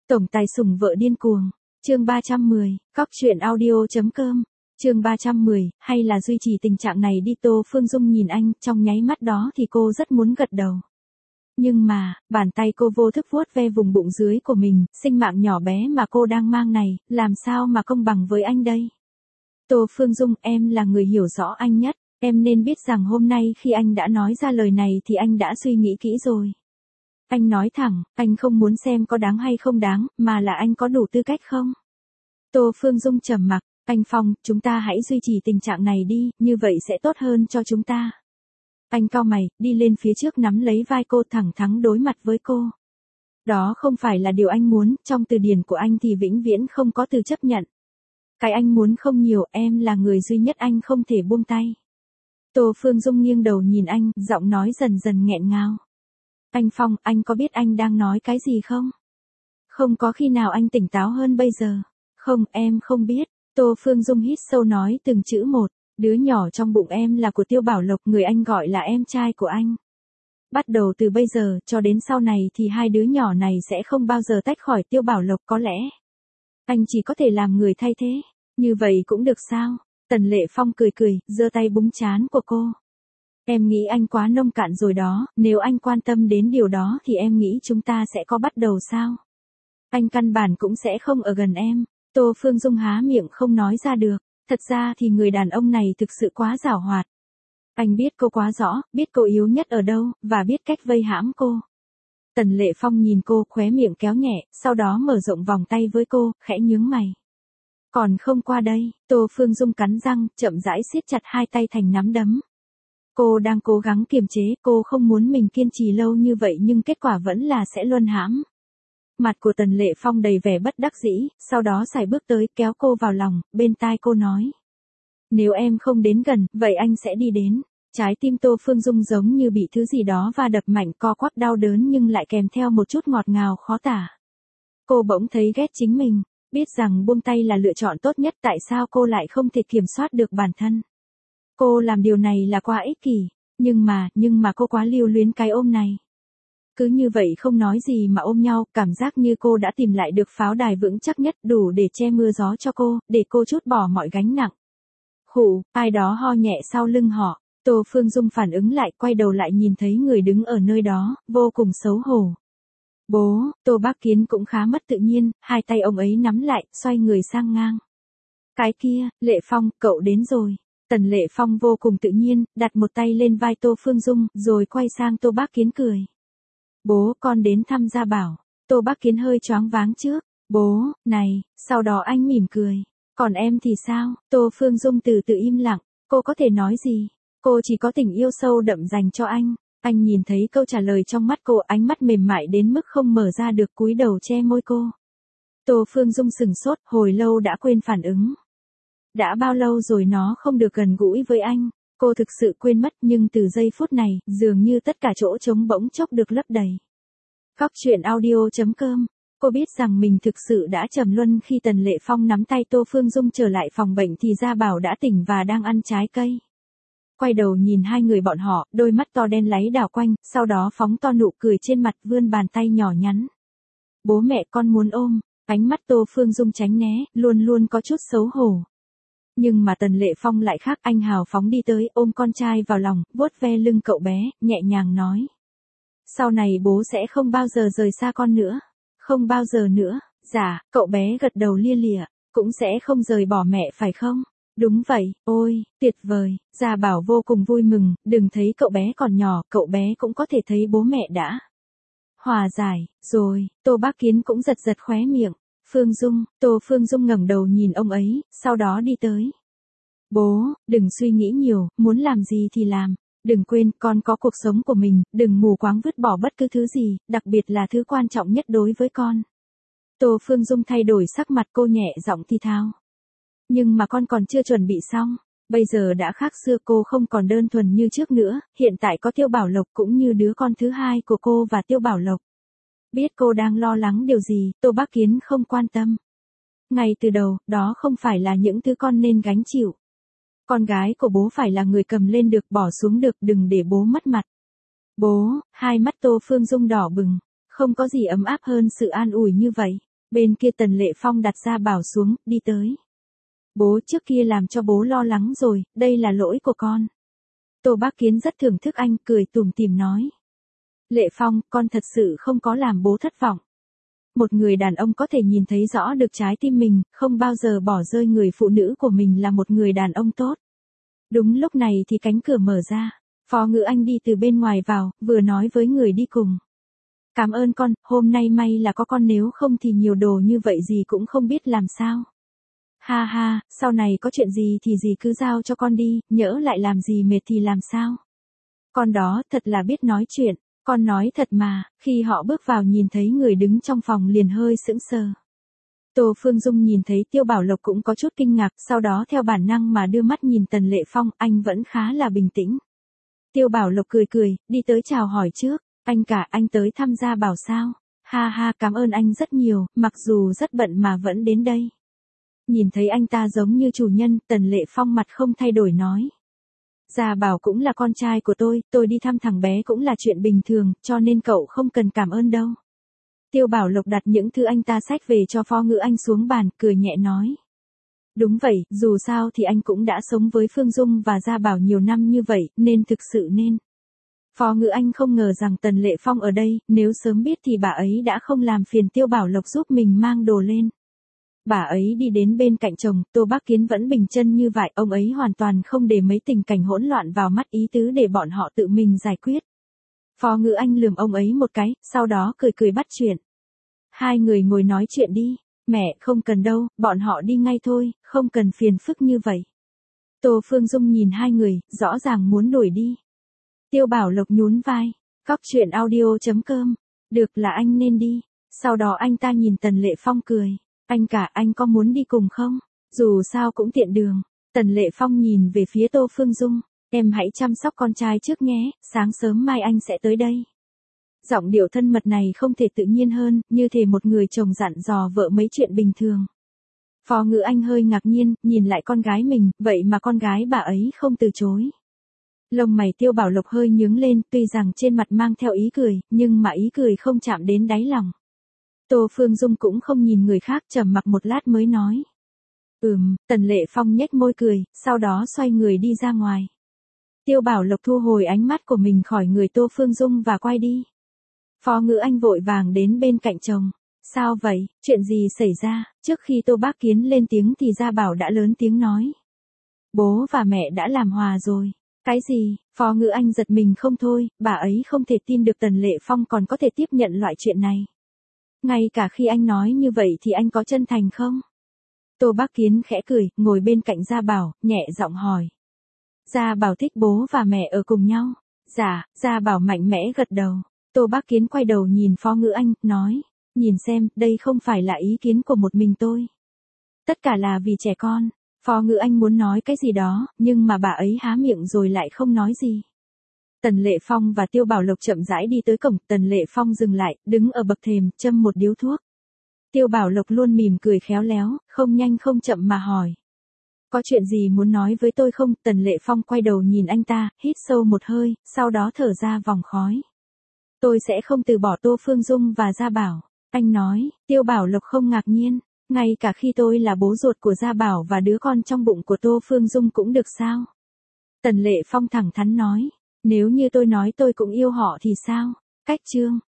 Tổng tài sủng vợ điên cuồng. Chương 310, Cóc truyện audio.com. Chương 310, hay là duy trì tình trạng này đi. Tô Phương Dung nhìn anh, trong nháy mắt đó thì cô rất muốn gật đầu. Nhưng mà, bàn tay cô vô thức vuốt ve vùng bụng dưới của mình, sinh mạng nhỏ bé mà cô đang mang này, làm sao mà công bằng với anh đây? Tô Phương Dung, em là người hiểu rõ anh nhất, em nên biết rằng hôm nay khi anh đã nói ra lời này thì anh đã suy nghĩ kỹ rồi. Anh nói thẳng, anh không muốn xem có đáng hay không đáng, mà là anh có đủ tư cách không? Tô Phương Dung trầm mặc, anh Phong, chúng ta hãy duy trì tình trạng này đi, như vậy sẽ tốt hơn cho chúng ta. Anh cau mày, đi lên phía trước nắm lấy vai cô, thẳng thắn đối mặt với cô. Đó không phải là điều anh muốn, trong từ điển của anh thì vĩnh viễn không có từ chấp nhận. Cái anh muốn không nhiều, em là người duy nhất anh không thể buông tay. Tô Phương Dung nghiêng đầu nhìn anh, giọng nói dần dần nghẹn ngào. Anh Phong, anh có biết anh đang nói cái gì không? Không có khi nào anh tỉnh táo hơn bây giờ. Không, em không biết. Tô Phương Dung hít sâu nói từng chữ một. Đứa nhỏ trong bụng em là của Tiêu Bảo Lộc, người anh gọi là em trai của anh. Bắt đầu từ bây giờ cho đến sau này thì hai đứa nhỏ này sẽ không bao giờ tách khỏi Tiêu Bảo Lộc, có lẽ. Anh chỉ có thể làm người thay thế. Như vậy cũng được sao? Tần Lệ Phong cười cười, giơ tay búng trán của cô. Em nghĩ anh quá nông cạn rồi đó, nếu anh quan tâm đến điều đó thì em nghĩ chúng ta sẽ có bắt đầu sao? Anh căn bản cũng sẽ không ở gần em. Tô Phương Dung há miệng không nói ra được. Thật ra thì người đàn ông này thực sự quá giảo hoạt. Anh biết cô quá rõ, biết cô yếu nhất ở đâu, và biết cách vây hãm cô. Tần Lệ Phong nhìn cô, khóe miệng kéo nhẹ, sau đó mở rộng vòng tay với cô, khẽ nhướng mày. Còn không qua đây. Tô Phương Dung cắn răng, chậm rãi siết chặt hai tay thành nắm đấm. Cô đang cố gắng kiềm chế, cô không muốn mình kiên trì lâu như vậy nhưng kết quả vẫn là sẽ luân hãm. Mặt của Tần Lệ Phong đầy vẻ bất đắc dĩ, sau đó sải bước tới, kéo cô vào lòng, bên tai cô nói. Nếu em không đến gần, vậy anh sẽ đi đến. Trái tim Tô Phương Dung giống như bị thứ gì đó va đập mạnh, co quắp đau đớn nhưng lại kèm theo một chút ngọt ngào khó tả. Cô bỗng thấy ghét chính mình, biết rằng buông tay là lựa chọn tốt nhất, tại sao cô lại không thể kiểm soát được bản thân. Cô làm điều này là quá ích kỷ, nhưng mà cô quá lưu luyến cái ôm này. Cứ như vậy không nói gì mà ôm nhau, cảm giác như cô đã tìm lại được pháo đài vững chắc nhất, đủ để che mưa gió cho cô, để cô trút bỏ mọi gánh nặng. Khụ, ai đó ho nhẹ sau lưng họ. Tô Phương Dung phản ứng lại, quay đầu lại nhìn thấy người đứng ở nơi đó, vô cùng xấu hổ. Bố, Tô Bác Kiến cũng khá mất tự nhiên, hai tay ông ấy nắm lại, xoay người sang ngang. Cái kia, Lệ Phong, cậu đến rồi. Tần Lệ Phong vô cùng tự nhiên, đặt một tay lên vai Tô Phương Dung, rồi quay sang Tô Bác Kiến cười. Bố, con đến thăm Gia Bảo. Tô Bác Kiến hơi choáng váng trước. Bố, này, sau đó anh mỉm cười. Còn em thì sao? Tô Phương Dung từ từ im lặng, cô có thể nói gì? Cô chỉ có tình yêu sâu đậm dành cho anh. Anh nhìn thấy câu trả lời trong mắt cô, ánh mắt mềm mại đến mức không mở ra được, cúi đầu che môi cô. Tô Phương Dung sừng sốt, hồi lâu đã quên phản ứng. Đã bao lâu rồi nó không được gần gũi với anh, cô thực sự quên mất, nhưng từ giây phút này, dường như tất cả chỗ trống bỗng chốc được lấp đầy. Cóc truyện audio.com. Cô biết rằng mình thực sự đã trầm luân khi Tần Lệ Phong nắm tay Tô Phương Dung trở lại phòng bệnh thì Gia Bảo đã tỉnh và đang ăn trái cây. Quay đầu nhìn hai người bọn họ, đôi mắt to đen láy đảo quanh, sau đó phóng to nụ cười trên mặt, vươn bàn tay nhỏ nhắn. Bố mẹ con muốn ôm. Ánh mắt Tô Phương Dung tránh né, luôn luôn có chút xấu hổ. Nhưng mà Tần Lệ Phong lại khác, anh hào phóng đi tới, ôm con trai vào lòng, vuốt ve lưng cậu bé, nhẹ nhàng nói. Sau này bố sẽ không bao giờ rời xa con nữa. Không bao giờ nữa. Dạ, cậu bé gật đầu lia lịa. Cũng sẽ không rời bỏ mẹ phải không? Đúng vậy, ôi, tuyệt vời. Gia Bảo vô cùng vui mừng, đừng thấy cậu bé còn nhỏ, cậu bé cũng có thể thấy bố mẹ đã hòa giải, rồi. Tô Bác Kiến cũng giật giật khóe miệng. Phương Dung, Tô Phương Dung ngẩng đầu nhìn ông ấy, sau đó đi tới. Bố, đừng suy nghĩ nhiều, muốn làm gì thì làm. Đừng quên, con có cuộc sống của mình, đừng mù quáng vứt bỏ bất cứ thứ gì, đặc biệt là thứ quan trọng nhất đối với con. Tô Phương Dung thay đổi sắc mặt, cô nhẹ giọng thì thào. Nhưng mà con còn chưa chuẩn bị xong. Bây giờ đã khác xưa, cô không còn đơn thuần như trước nữa, hiện tại có Tiêu Bảo Lộc cũng như đứa con thứ hai của cô và Tiêu Bảo Lộc. Biết cô đang lo lắng điều gì, Tô Bác Kiến không quan tâm. Ngay từ đầu, đó không phải là những thứ con nên gánh chịu. Con gái của bố phải là người cầm lên được, bỏ xuống được, đừng để bố mất mặt. Bố, hai mắt Tô Phương Dung đỏ bừng, không có gì ấm áp hơn sự an ủi như vậy. Bên kia Tần Lệ Phong đặt Gia Bảo xuống, đi tới. Bố trước kia làm cho bố lo lắng rồi, đây là lỗi của con. Tô Bác Kiến rất thưởng thức anh, cười tủm tỉm nói. Lệ Phong, con thật sự không có làm bố thất vọng. Một người đàn ông có thể nhìn thấy rõ được trái tim mình, không bao giờ bỏ rơi người phụ nữ của mình là một người đàn ông tốt. Đúng lúc này thì cánh cửa mở ra. Phó Ngữ Anh đi từ bên ngoài vào, vừa nói với người đi cùng. Cảm ơn con, hôm nay may là có con, nếu không thì nhiều đồ như vậy gì cũng không biết làm sao. Ha ha, sau này có chuyện gì thì dì cứ giao cho con đi, nhỡ lại làm gì mệt thì làm sao. Con đó thật là biết nói chuyện, con nói thật mà. Khi họ bước vào nhìn thấy người đứng trong phòng liền hơi sững sờ. Tô Phương Dung nhìn thấy Tiêu Bảo Lộc cũng có chút kinh ngạc, sau đó theo bản năng mà đưa mắt nhìn Tần Lệ Phong, anh vẫn khá là bình tĩnh. Tiêu Bảo Lộc cười cười, đi tới chào hỏi trước, anh cả, anh tới thăm Gia Bảo sao? Ha ha, cảm ơn anh rất nhiều, mặc dù rất bận mà vẫn đến đây. Nhìn thấy anh ta giống như chủ nhân, Tần Lệ Phong mặt không thay đổi nói. Gia Bảo cũng là con trai của tôi đi thăm thằng bé cũng là chuyện bình thường, cho nên cậu không cần cảm ơn đâu. Tiêu Bảo Lộc đặt những thứ anh ta xách về cho Phó Ngữ Anh xuống bàn, cười nhẹ nói. Đúng vậy, dù sao thì anh cũng đã sống với Phương Dung và Gia Bảo nhiều năm như vậy, nên thực sự nên. Phó Ngữ Anh không ngờ rằng Tần Lệ Phong ở đây, nếu sớm biết thì bà ấy đã không làm phiền Tiêu Bảo Lộc giúp mình mang đồ lên. Bà ấy đi đến bên cạnh chồng, Tô Bác Kiến vẫn bình chân như vậy, ông ấy hoàn toàn không để mấy tình cảnh hỗn loạn vào mắt, ý tứ để bọn họ tự mình giải quyết. Phó Ngữ Anh lườm ông ấy một cái, sau đó cười cười bắt chuyện. Hai người ngồi nói chuyện đi, mẹ không cần đâu, bọn họ đi ngay thôi, không cần phiền phức như vậy. Tô Phương Dung nhìn hai người, rõ ràng muốn đuổi đi. Tiêu Bảo Lộc nhún vai, Cóc Truyện Audio.com, được là anh nên đi. Sau đó anh ta nhìn Tần Lệ Phong cười, anh cả, anh có muốn đi cùng không? Dù sao cũng tiện đường. Tần Lệ Phong nhìn về phía Tô Phương Dung, em hãy chăm sóc con trai trước nhé, sáng sớm mai anh sẽ tới đây. Giọng điệu thân mật này không thể tự nhiên hơn, như thể một người chồng dặn dò vợ mấy chuyện bình thường. Phó Ngữ Anh hơi ngạc nhiên, nhìn lại con gái mình, vậy mà con gái bà ấy không từ chối. Lông mày Tiêu Bảo Lộc hơi nhướng lên, tuy rằng trên mặt mang theo ý cười, nhưng mà ý cười không chạm đến đáy lòng. Tô Phương Dung cũng không nhìn người khác, trầm mặc một lát mới nói. Tần Lệ Phong nhếch môi cười, sau đó xoay người đi ra ngoài. Tiêu Bảo Lộc thu hồi ánh mắt của mình khỏi người Tô Phương Dung và quay đi. Phó Ngữ Anh vội vàng đến bên cạnh chồng. Sao vậy, chuyện gì xảy ra? Trước khi Tô Bác Kiến lên tiếng thì Gia Bảo đã lớn tiếng nói. Bố và mẹ đã làm hòa rồi. Cái gì? Phó Ngữ Anh giật mình không thôi, bà ấy không thể tin được Tần Lệ Phong còn có thể tiếp nhận loại chuyện này. Ngay cả khi anh nói như vậy thì anh có chân thành không? Tô Bác Kiến khẽ cười, ngồi bên cạnh Gia Bảo, nhẹ giọng hỏi. Gia Bảo thích bố và mẹ ở cùng nhau. Dạ, Gia Bảo mạnh mẽ gật đầu. Tô Bác Kiến quay đầu nhìn Phó Ngữ Anh, nói. Nhìn xem, đây không phải là ý kiến của một mình tôi. Tất cả là vì trẻ con. Phó Ngữ Anh muốn nói cái gì đó, nhưng mà bà ấy há miệng rồi lại không nói gì. Tần Lệ Phong và Tiêu Bảo Lộc chậm rãi đi tới cổng, Tần Lệ Phong dừng lại, đứng ở bậc thềm, châm một điếu thuốc. Tiêu Bảo Lộc luôn mỉm cười khéo léo, không nhanh không chậm mà hỏi. Có chuyện gì muốn nói với tôi không? Tần Lệ Phong quay đầu nhìn anh ta, hít sâu một hơi, sau đó thở ra vòng khói. Tôi sẽ không từ bỏ Tô Phương Dung và Gia Bảo. Anh nói, Tiêu Bảo Lộc không ngạc nhiên. Ngay cả khi tôi là bố ruột của Gia Bảo và đứa con trong bụng của Tô Phương Dung cũng được sao? Tần Lệ Phong thẳng thắn nói. Nếu như tôi nói tôi cũng yêu họ thì sao? Cách chương.